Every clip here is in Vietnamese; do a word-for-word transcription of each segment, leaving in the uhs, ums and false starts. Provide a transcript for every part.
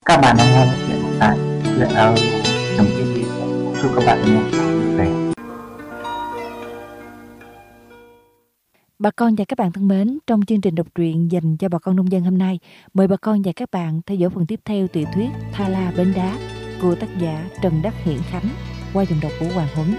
Các bạn đang nghe chuyện tại truyện audio.tv. Chúc các bạn nghe vui vẻ. Bà con và các bạn thân mến, trong chương trình đọc truyện dành cho bà con nông dân hôm nay, mời bà con và các bạn theo dõi phần tiếp theo tiểu thuyết Tha La Bến Đá của tác giả Trần Đắc Hiển Khánh qua giọng đọc của Hoàng Huấn.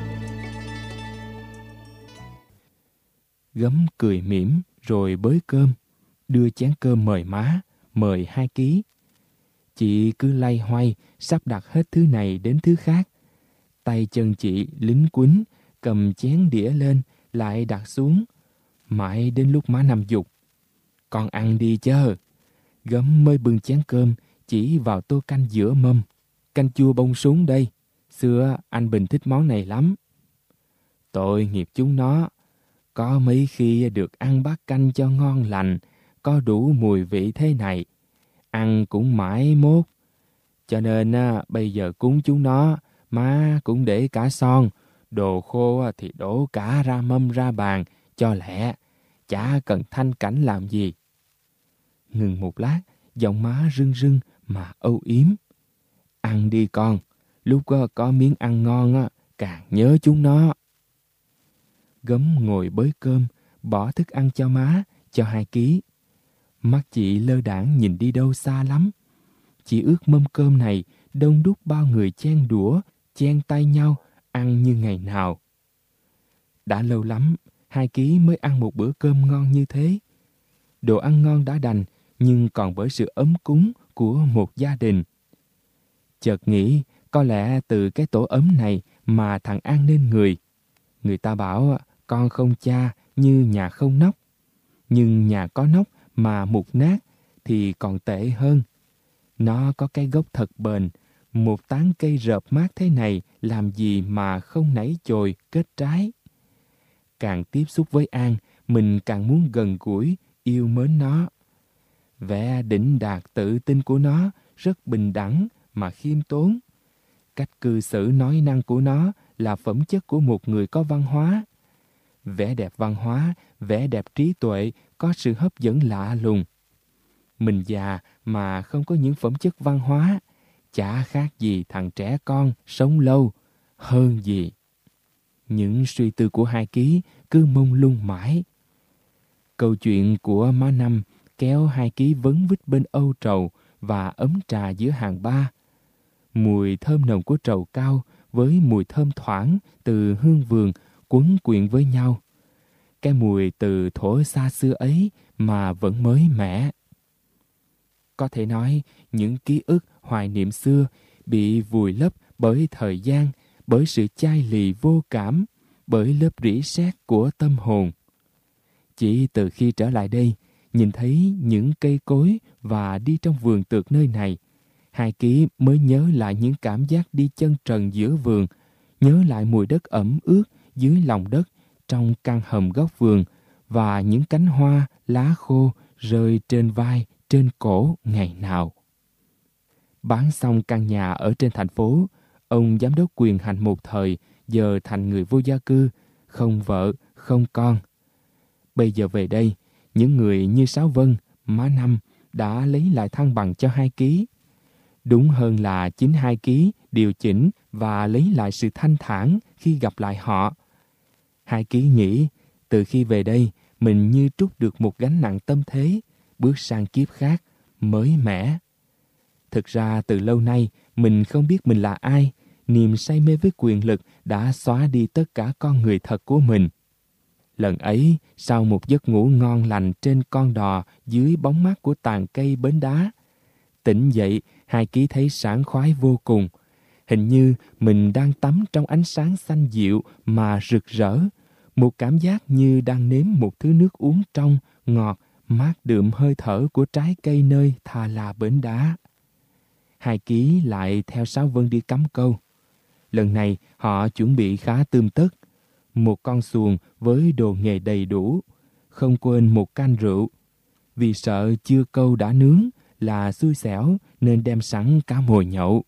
Gấm cười mỉm rồi bới cơm, đưa chén cơm mời má, mời hai ký. Chị cứ loay hoay sắp đặt hết thứ này đến thứ khác. Tay chân chị lính quýnh, cầm chén đĩa lên lại đặt xuống. Mãi đến lúc má Năm giục: "Con ăn đi chớ." Gấm mới bưng chén cơm chỉ vào tô canh giữa mâm: "Canh chua bông súng đây, xưa anh Bình thích món này lắm." Tội nghiệp chúng nó, có mấy khi được ăn bát canh cho ngon lành, có đủ mùi vị thế này, ăn cũng mãi mốt. Cho nên á, bây giờ cúng chúng nó, má cũng để cả son, đồ khô thì đổ cả ra mâm ra bàn, cho lẹ, chả cần thanh cảnh làm gì. Ngừng một lát, giọng má rưng rưng mà âu yếm: "Ăn đi con, lúc có miếng ăn ngon á, càng nhớ chúng nó." Gấm ngồi bới cơm, bỏ thức ăn cho má, cho hai ký. Mắt chị lơ đãng nhìn đi đâu xa lắm. Chị ước mâm cơm này đông đúc bao người chen đũa, chen tay nhau, ăn như ngày nào. Đã lâu lắm, hai ký mới ăn một bữa cơm ngon như thế. Đồ ăn ngon đã đành, nhưng còn bởi sự ấm cúng của một gia đình. Chợt nghĩ, có lẽ từ cái tổ ấm này mà thằng An nên người. Người ta bảo con không cha như nhà không nóc. Nhưng nhà có nóc mà mục nát thì còn tệ hơn. Nó có cái gốc thật bền, một tán cây rợp mát thế này làm gì mà không nảy chồi kết trái. Càng tiếp xúc với An, mình càng muốn gần gũi, yêu mến nó. Vẻ đỉnh đạt tự tin của nó rất bình đẳng mà khiêm tốn. Cách cư xử nói năng của nó là phẩm chất của một người có văn hóa. Vẻ đẹp văn hóa, vẻ đẹp trí tuệ có sự hấp dẫn lạ lùng. Mình già mà không có những phẩm chất văn hóa, chả khác gì thằng trẻ con sống lâu, hơn gì. Những suy tư của hai ký cứ mông lung mãi. Câu chuyện của má Năm kéo hai ký vấn vít bên âu trầu và ấm trà giữa hàng ba. Mùi thơm nồng của trầu cao với mùi thơm thoảng từ hương vườn quấn quyện với nhau. Cái mùi từ thuở xa xưa ấy mà vẫn mới mẻ. Có thể nói, những ký ức hoài niệm xưa bị vùi lấp bởi thời gian, bởi sự chai lì vô cảm, bởi lớp rỉ sét của tâm hồn. Chỉ từ khi trở lại đây, nhìn thấy những cây cối và đi trong vườn tược nơi này, hai ký mới nhớ lại những cảm giác đi chân trần giữa vườn, nhớ lại mùi đất ẩm ướt dưới lòng đất trong căn hầm góc vườn và những cánh hoa, lá khô rơi trên vai, trên cổ ngày nào. Bán xong căn nhà ở trên thành phố, ông giám đốc quyền hành một thời giờ thành người vô gia cư, không vợ, không con. Bây giờ về đây, những người như Sáu Vân, má Năm đã lấy lại thăng bằng cho hai ký. Đúng hơn là chính hai ký điều chỉnh và lấy lại sự thanh thản khi gặp lại họ. Hai ký nghĩ, từ khi về đây, mình như trút được một gánh nặng tâm thế, bước sang kiếp khác, mới mẻ. Thực ra từ lâu nay, mình không biết mình là ai, niềm say mê với quyền lực đã xóa đi tất cả con người thật của mình. Lần ấy, sau một giấc ngủ ngon lành trên con đò dưới bóng mát của tàn cây bến đá, tỉnh dậy, hai ký thấy sảng khoái vô cùng. Hình như mình đang tắm trong ánh sáng xanh dịu mà rực rỡ, một cảm giác như đang nếm một thứ nước uống trong, ngọt, mát đượm hơi thở của trái cây nơi Tha La Bến Đá. Hai ký lại theo Sáu Vân đi cắm câu. Lần này họ chuẩn bị khá tươm tất. Một con xuồng với đồ nghề đầy đủ, không quên một can rượu. Vì sợ chưa câu đã nướng là xui xẻo nên đem sẵn cả mồi nhậu.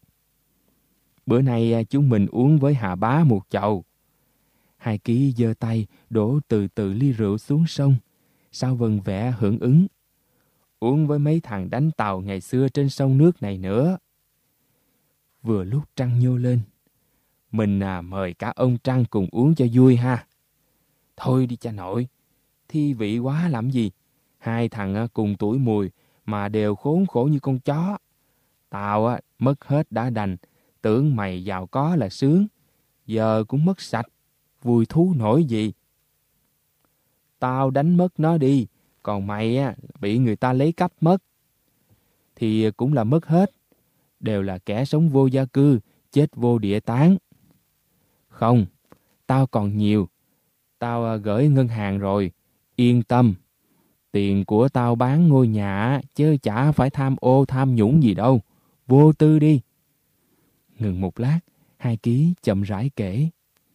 Bữa nay chúng mình uống với Hà Bá một chầu. Hai ký giơ tay đổ từ từ ly rượu xuống sông. Sáu Vân vẻ hưởng ứng. uống với mấy thằng đánh tàu ngày xưa trên sông nước này nữa. Vừa lúc Trăng nhô lên, mình à, mời cả ông Trăng cùng uống cho vui ha. Thôi đi cha nội, thi vị quá làm gì. Hai thằng à, cùng tuổi mùi mà đều khốn khổ như con chó. Tao à, mất hết đã đành, tưởng mày giàu có là sướng. Giờ cũng mất sạch, vui thú nổi gì. Tao đánh mất nó đi, còn mày á, bị người ta lấy cắp mất. Thì cũng là mất hết, đều là kẻ sống vô gia cư, chết vô địa tán. Không, tao còn nhiều, tao gửi ngân hàng rồi, yên tâm. Tiền của tao bán ngôi nhà, chứ chả phải tham ô tham nhũng gì đâu, vô tư đi. Ngừng một lát, Hai Ký chậm rãi kể.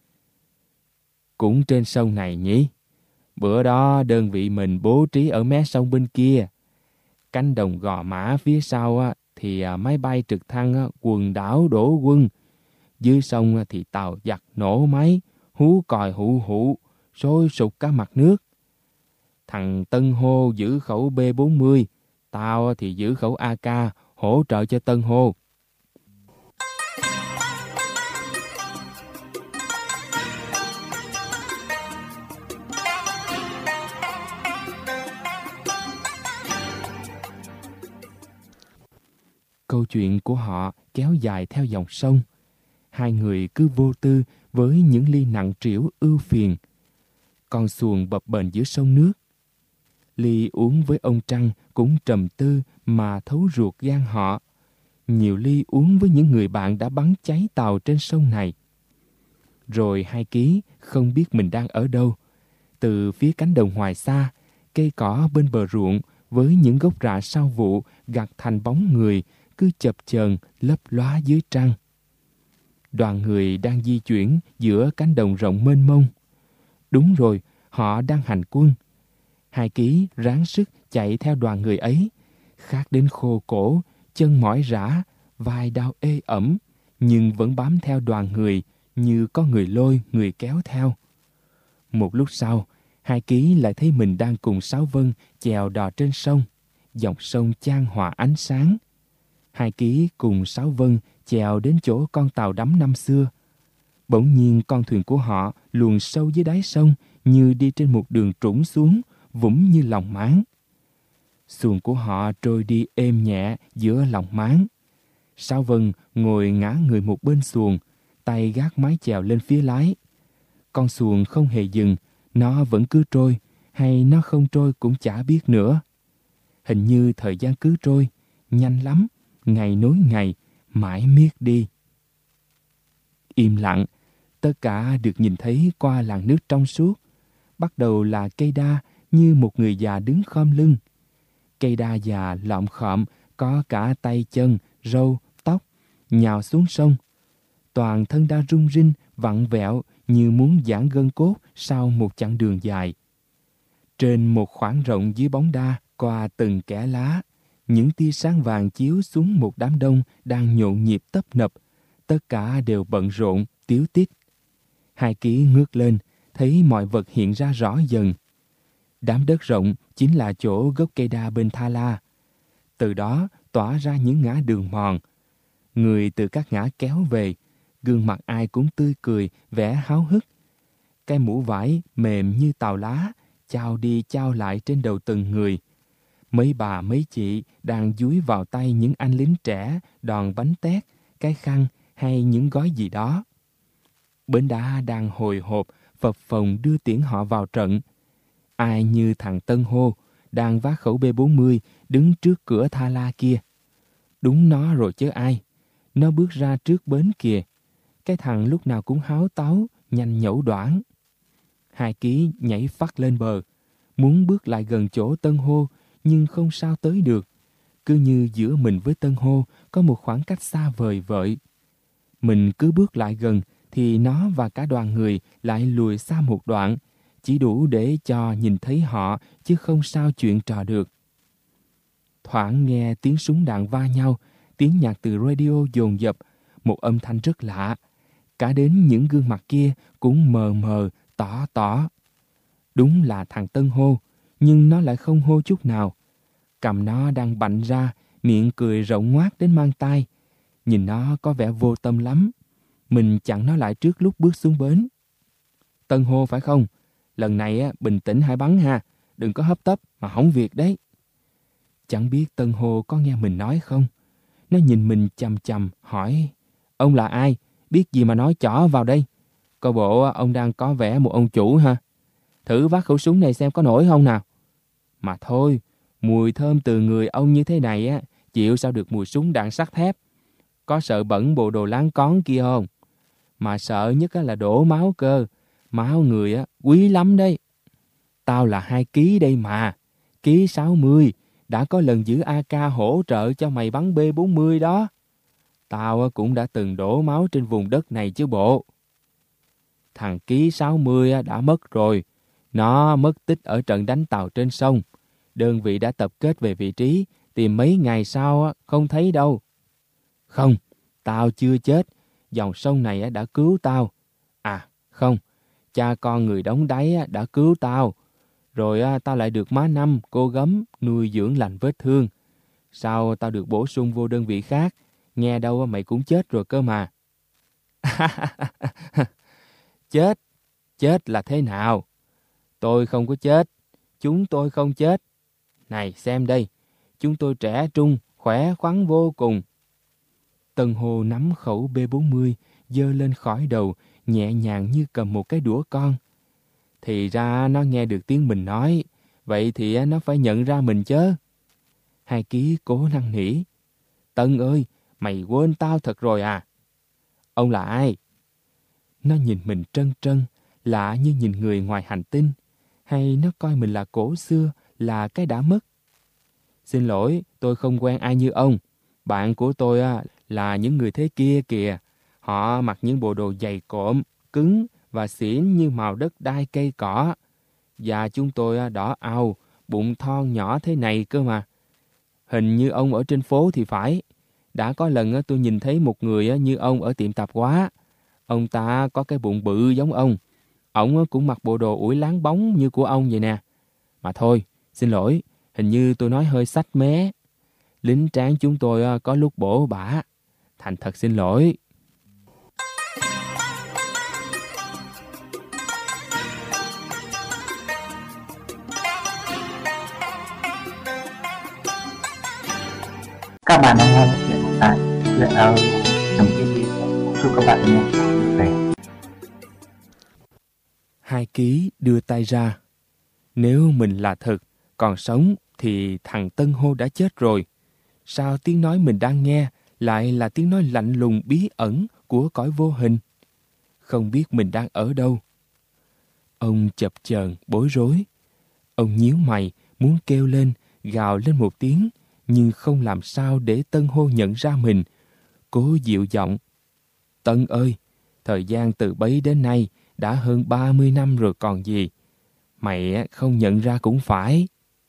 Cũng trên sông này nhỉ? Bữa đó đơn vị mình bố trí ở mé sông bên kia. Cánh đồng Gò Mã phía sau á, thì máy bay trực thăng á, quần đảo đổ quân. Dưới sông á, thì tàu giặc nổ máy, hú còi hụ hụ, sôi sục cả mặt nước. Thằng Tân Hô giữ khẩu B bốn mươi, tao thì giữ khẩu A K hỗ trợ cho Tân Hô. Câu chuyện của họ kéo dài theo dòng sông. Hai người cứ vô tư với những ly nặng trĩu ưu phiền. Con xuồng bập bềnh giữa sông nước. Ly uống với ông Trăng cũng trầm tư mà thấu ruột gan họ. Nhiều ly uống với những người bạn đã bắn cháy tàu trên sông này. Rồi Hai Ký không biết mình đang ở đâu. Từ phía cánh đồng ngoài xa, cây cỏ bên bờ ruộng với những gốc rạ sau vụ gặt thành bóng người cứ chập chờn lấp lóa dưới trăng. Đoàn người đang di chuyển giữa cánh đồng rộng mênh mông. Đúng rồi, họ đang hành quân. Hai Ký ráng sức chạy theo đoàn người ấy, khát đến khô cổ, chân mỏi rã, vai đau ê ẩm, nhưng vẫn bám theo đoàn người như có người lôi người kéo theo. Một lúc sau, Hai Ký lại thấy mình đang cùng Sáu Vân chèo đò trên sông. Dòng sông chan hòa ánh sáng. Hai Ký cùng Sáu Vân chèo đến chỗ con tàu đắm năm xưa. Bỗng nhiên con thuyền của họ luồn sâu dưới đáy sông như đi trên một đường trũng xuống, vũng như lòng máng. Xuồng của họ trôi đi êm nhẹ giữa lòng máng. Sáu Vân ngồi ngã người một bên xuồng, tay gác mái chèo lên phía lái. Con xuồng không hề dừng, nó vẫn cứ trôi, hay nó không trôi cũng chả biết nữa. Hình như thời gian cứ trôi, nhanh lắm, ngày nối ngày, mãi miết đi. Im lặng, tất cả được nhìn thấy qua làn nước trong suốt. Bắt đầu là cây đa như một người già đứng khom lưng. Cây đa già lọm khọm, có cả tay chân, râu, tóc, nhào xuống sông. Toàn thân đa rung rinh, vặn vẹo như muốn giãn gân cốt sau một chặng đường dài. Trên một khoảng rộng dưới bóng đa, qua từng kẽ lá, những tia sáng vàng chiếu xuống một đám đông đang nhộn nhịp tấp nập. Tất cả đều bận rộn, tíu tít. Hai Ký ngước lên, thấy mọi vật hiện ra rõ dần. Đám đất rộng chính là chỗ gốc cây đa bên Tha La. Từ đó tỏa ra những ngã đường mòn. Người từ các ngã kéo về, gương mặt ai cũng tươi cười, vẻ háo hức. Cái mũ vải mềm như tàu lá, chao đi chao lại trên đầu từng người. Mấy bà mấy chị đang dúi vào tay những anh lính trẻ đòn bánh tét, cái khăn hay những gói gì đó. Bến đá đang hồi hộp, phập phồng đưa tiễn họ vào trận. Ai như thằng Tân Hô đang vác khẩu B bốn mươi đứng trước cửa Tha La kia. Đúng nó rồi chứ ai. Nó bước ra trước bến kìa. Cái thằng lúc nào cũng háo táu, nhanh nhẩu đoảng. Hai Ký nhảy phắt lên bờ, muốn bước lại gần chỗ Tân Hô, nhưng không sao tới được. Cứ như giữa mình với Tân Hô có một khoảng cách xa vời vợi. Mình cứ bước lại gần thì nó và cả đoàn người lại lùi xa một đoạn, chỉ đủ để cho nhìn thấy họ chứ không sao chuyện trò được. Thoảng nghe tiếng súng đạn va nhau, tiếng nhạc từ radio dồn dập, một âm thanh rất lạ. Cả đến những gương mặt kia cũng mờ mờ, tỏ tỏ. Đúng là thằng Tân Hô, nhưng nó lại không hô chút nào. Cầm nó đang bạnh ra, miệng cười rộng ngoác đến mang tai. Nhìn nó có vẻ vô tâm lắm. Mình chặn nó lại trước lúc bước xuống bến. Tân hô phải không? Lần này á, bình tĩnh hãy bắn ha. Đừng có hấp tấp mà hỏng việc đấy. Chẳng biết Tân hô có nghe mình nói không? Nó nhìn mình chằm chằm hỏi: Ông là ai? Biết gì mà nói chỏ vào đây? Coi bộ ông đang có vẻ một ông chủ ha. Thử vác khẩu súng này xem có nổi không nào. Mà thôi, mùi thơm từ người ông như thế này á, chịu sao được mùi súng đạn sắt thép. Có sợ bẩn bộ đồ láng cón kia không? Mà sợ nhất là đổ máu cơ. Máu người á, quý lắm đấy. Tao là hai ký đây mà. Ký sáu mươi. Đã có lần giữ a ca hỗ trợ cho mày bắn B bốn mươi đó. Tao cũng đã từng đổ máu trên vùng đất này chứ bộ. Thằng ký sáu mươi đã mất rồi. Nó mất tích ở trận đánh tàu trên sông. Đơn vị đã tập kết về vị trí, tìm mấy ngày sau không thấy đâu. Không, tao chưa chết. Dòng sông này đã cứu tao. À, không, cha con người đóng đáy đã cứu tao. Rồi tao lại được má Năm, cô Gấm nuôi dưỡng lành vết thương. Sau tao được bổ sung vô đơn vị khác. Nghe đâu mày cũng chết rồi cơ mà. Chết? Chết là thế nào? Tôi không có chết. Chúng tôi không chết. Này xem đây. Chúng tôi trẻ trung, khỏe khoắn vô cùng. Tân Hồ nắm khẩu B bốn mươi, giơ lên khỏi đầu, nhẹ nhàng như cầm một cái đũa con. Thì ra nó nghe được tiếng mình nói. Vậy thì nó phải nhận ra mình chứ. Hai ký cố năn nỉ. Tân ơi, mày quên tao thật rồi à? Ông là ai? Nó nhìn mình trân trân, lạ như nhìn người ngoài hành tinh. Hay nó coi mình là cổ xưa, là cái đã mất? Xin lỗi, tôi không quen ai như ông. Bạn của tôi á, là những người thế kia kìa. Họ mặc những bộ đồ dày cộm, cứng và xỉn như màu đất đai cây cỏ. Và chúng tôi đỏ au, bụng thon nhỏ thế này cơ mà. Hình như ông ở trên phố thì phải. Đã có lần tôi nhìn thấy một người như ông ở tiệm tạp hóa. Ông ta có cái bụng bự giống ông. Ông cũng mặc bộ đồ ủi láng bóng như của ông vậy nè. Mà thôi, xin lỗi, hình như tôi nói hơi sách mé. Lính tráng chúng tôi có lúc bổ bả. Thành thật xin lỗi. Các bạn đang nghe chuyện tại chuyện audio chấm tv. Chúc các bạn nghe vui vẻ. Hai ký đưa tay ra. Nếu mình là thực, còn sống thì thằng Tân Hô đã chết rồi. Sao tiếng nói mình đang nghe lại là tiếng nói lạnh lùng bí ẩn của cõi vô hình? Không biết mình đang ở đâu. Ông chập chờn bối rối. Ông nhíu mày muốn kêu lên, gào lên một tiếng, nhưng không làm sao để Tân Hô nhận ra mình. Cố dịu giọng. Tân ơi, thời gian từ bấy đến nay đã hơn ba mươi năm rồi còn gì. Mày không nhận ra cũng phải.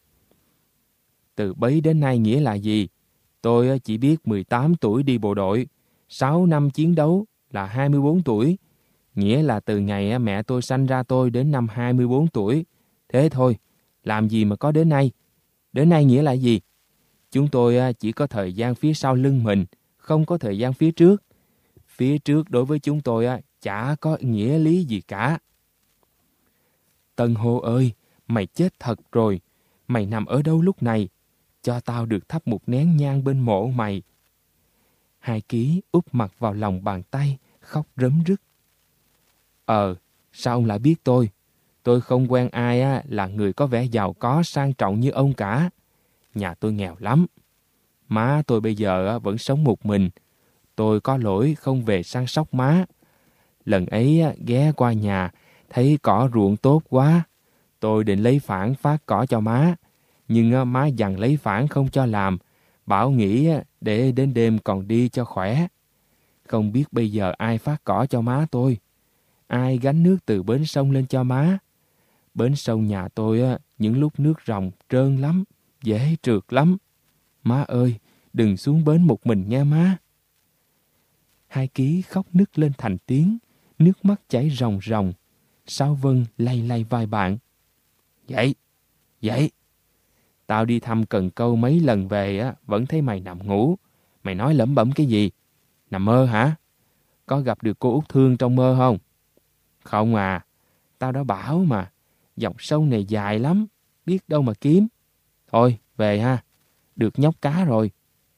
Từ bấy đến nay nghĩa là gì? Tôi chỉ biết mười tám tuổi đi bộ đội, sáu năm chiến đấu là hai mươi bốn tuổi. Nghĩa là từ ngày mẹ tôi sanh ra tôi đến năm hai mươi bốn tuổi. Thế thôi, làm gì mà có đến nay? Đến nay nghĩa là gì? Chúng tôi chỉ có thời gian phía sau lưng mình, không có thời gian phía trước. Phía trước đối với chúng tôi chả có nghĩa lý gì cả. Tân Hô ơi, mày chết thật rồi. Mày nằm ở đâu lúc này? Cho tao được thắp một nén nhang bên mộ mày. Hai ký úp mặt vào lòng bàn tay, khóc rấm rứt. Ờ, sao ông lại biết tôi? Tôi không quen ai á, là người có vẻ giàu có sang trọng như ông cả. Nhà tôi nghèo lắm. Má tôi bây giờ á, vẫn sống một mình. Tôi có lỗi không về săn sóc má. Lần ấy á, ghé qua nhà, thấy cỏ ruộng tốt quá. Tôi định lấy phản phát cỏ cho má. Nhưng á, má dằn lấy phản không cho làm. Bảo nghĩ á, để đến đêm còn đi cho khỏe. Không biết bây giờ ai phát cỏ cho má tôi. Ai gánh nước từ bến sông lên cho má. Bến sông nhà tôi á, những lúc nước ròng trơn lắm, dễ trượt lắm. Má ơi, đừng xuống bến một mình nghe má. Hai ký khóc nức lên thành tiếng, nước mắt chảy ròng ròng. Sao Vân lay lay vai bạn. Dậy, dậy. Tao đi thăm Cần Câu mấy lần về á, vẫn thấy mày nằm ngủ. Mày nói lẩm bẩm cái gì? Nằm mơ hả? Có gặp được cô Út Thương trong mơ không? Không à, tao đã bảo mà, dòng sông này dài lắm, biết đâu mà kiếm. Thôi, về ha, được nhóc cá rồi.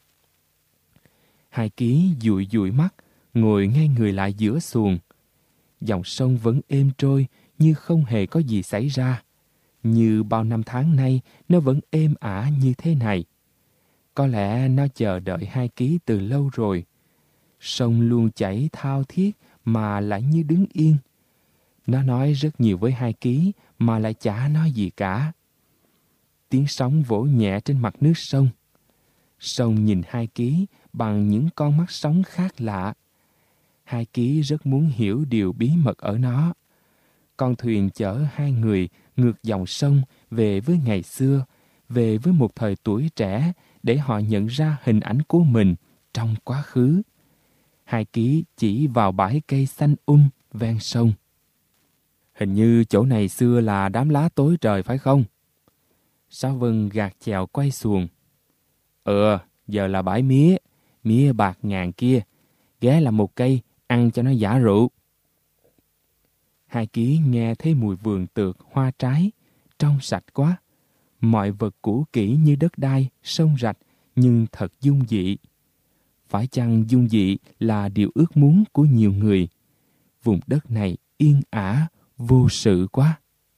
Hai Ký dụi dụi mắt, ngồi ngay người lại giữa xuồng. Dòng sông vẫn êm trôi như không hề có gì xảy ra. Như bao năm tháng nay, nó vẫn êm ả như thế này. Có lẽ nó chờ đợi Hai Ký từ lâu rồi. Sông luôn chảy thao thiết mà lại như đứng yên. Nó nói rất nhiều với Hai Ký mà lại chả nói gì cả. Tiếng sóng vỗ nhẹ trên mặt nước sông. Sông nhìn Hai Ký bằng những con mắt sóng khác lạ. Hai Ký rất muốn hiểu điều bí mật ở nó. Con thuyền chở hai người ngược dòng sông về với ngày xưa, về với một thời tuổi trẻ để họ nhận ra hình ảnh của mình trong quá khứ. Hai Ký chỉ vào bãi cây xanh um ven sông. Hình như chỗ này xưa là đám lá tối trời phải không? Sáu Vân gạt chèo quay xuồng. Ừ, giờ là bãi mía, mía bạc ngàn kia. Ghé làm một cây, ăn cho nó giả rượu. Hai Ký nghe thấy mùi vườn tược hoa trái, trong sạch quá. Mọi vật cũ kỹ như đất đai, sông rạch, nhưng thật dung dị. Phải chăng dung dị là điều ước muốn của nhiều người? Vùng đất này yên ả, vô sự quá.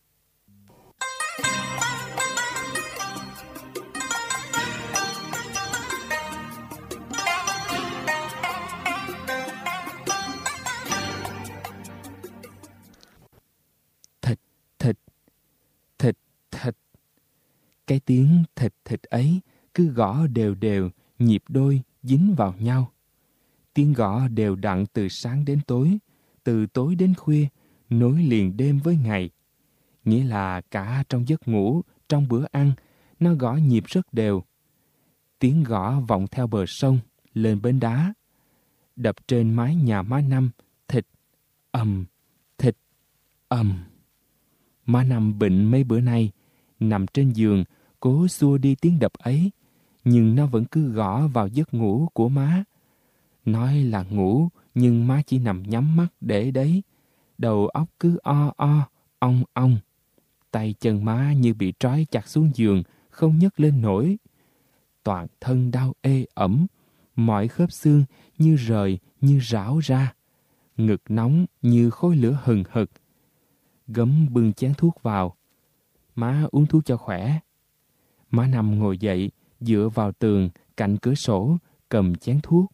Thịt, thịt, thịt, thịt. Cái tiếng thịt thịt ấy cứ gõ đều đều, nhịp đôi, dính vào nhau. Tiếng gõ đều đặn từ sáng đến tối, từ tối đến khuya, nối liền đêm với ngày. Nghĩa là cả trong giấc ngủ, trong bữa ăn, nó gõ nhịp rất đều. Tiếng gõ vọng theo bờ sông, lên bến đá. Đập trên mái nhà má Năm, thịt, ầm, thịt, ầm. Má Năm bệnh mấy bữa nay, nằm trên giường, cố xua đi tiếng đập ấy, nhưng nó vẫn cứ gõ vào giấc ngủ của má. Nói là ngủ, nhưng má chỉ nằm nhắm mắt để đấy. Đầu óc cứ o o, ong ong. Tay chân má như bị trói chặt xuống giường, không nhấc lên nổi. Toàn thân đau ê ẩm, mọi khớp xương như rời, như ráo ra. Ngực nóng như khối lửa hừng hực. Gấm bưng chén thuốc vào. Má uống thuốc cho khỏe. Má Năm ngồi dậy, dựa vào tường, cạnh cửa sổ, cầm chén thuốc.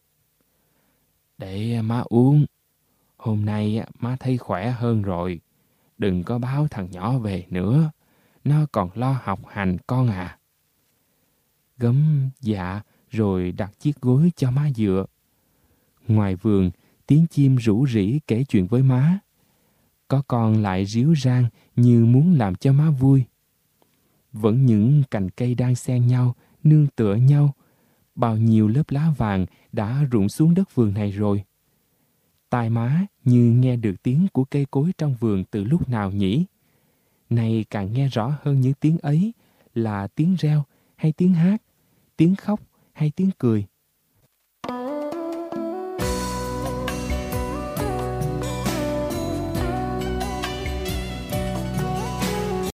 Để má uống. Hôm nay má thấy khỏe hơn rồi. Đừng có báo thằng nhỏ về nữa. Nó còn lo học hành con à. Gấm dạ rồi đặt chiếc gối cho má dựa. Ngoài vườn, tiếng chim rủ rỉ kể chuyện với má. Có con lại ríu rang như muốn làm cho má vui. Vẫn những cành cây đang xen nhau, nương tựa nhau. Bao nhiêu lớp lá vàng đã rụng xuống đất vườn này rồi. Tai má như nghe được tiếng của cây cối trong vườn từ lúc nào nhỉ? Nay càng nghe rõ hơn những tiếng ấy là tiếng reo hay tiếng hát, tiếng khóc hay tiếng cười.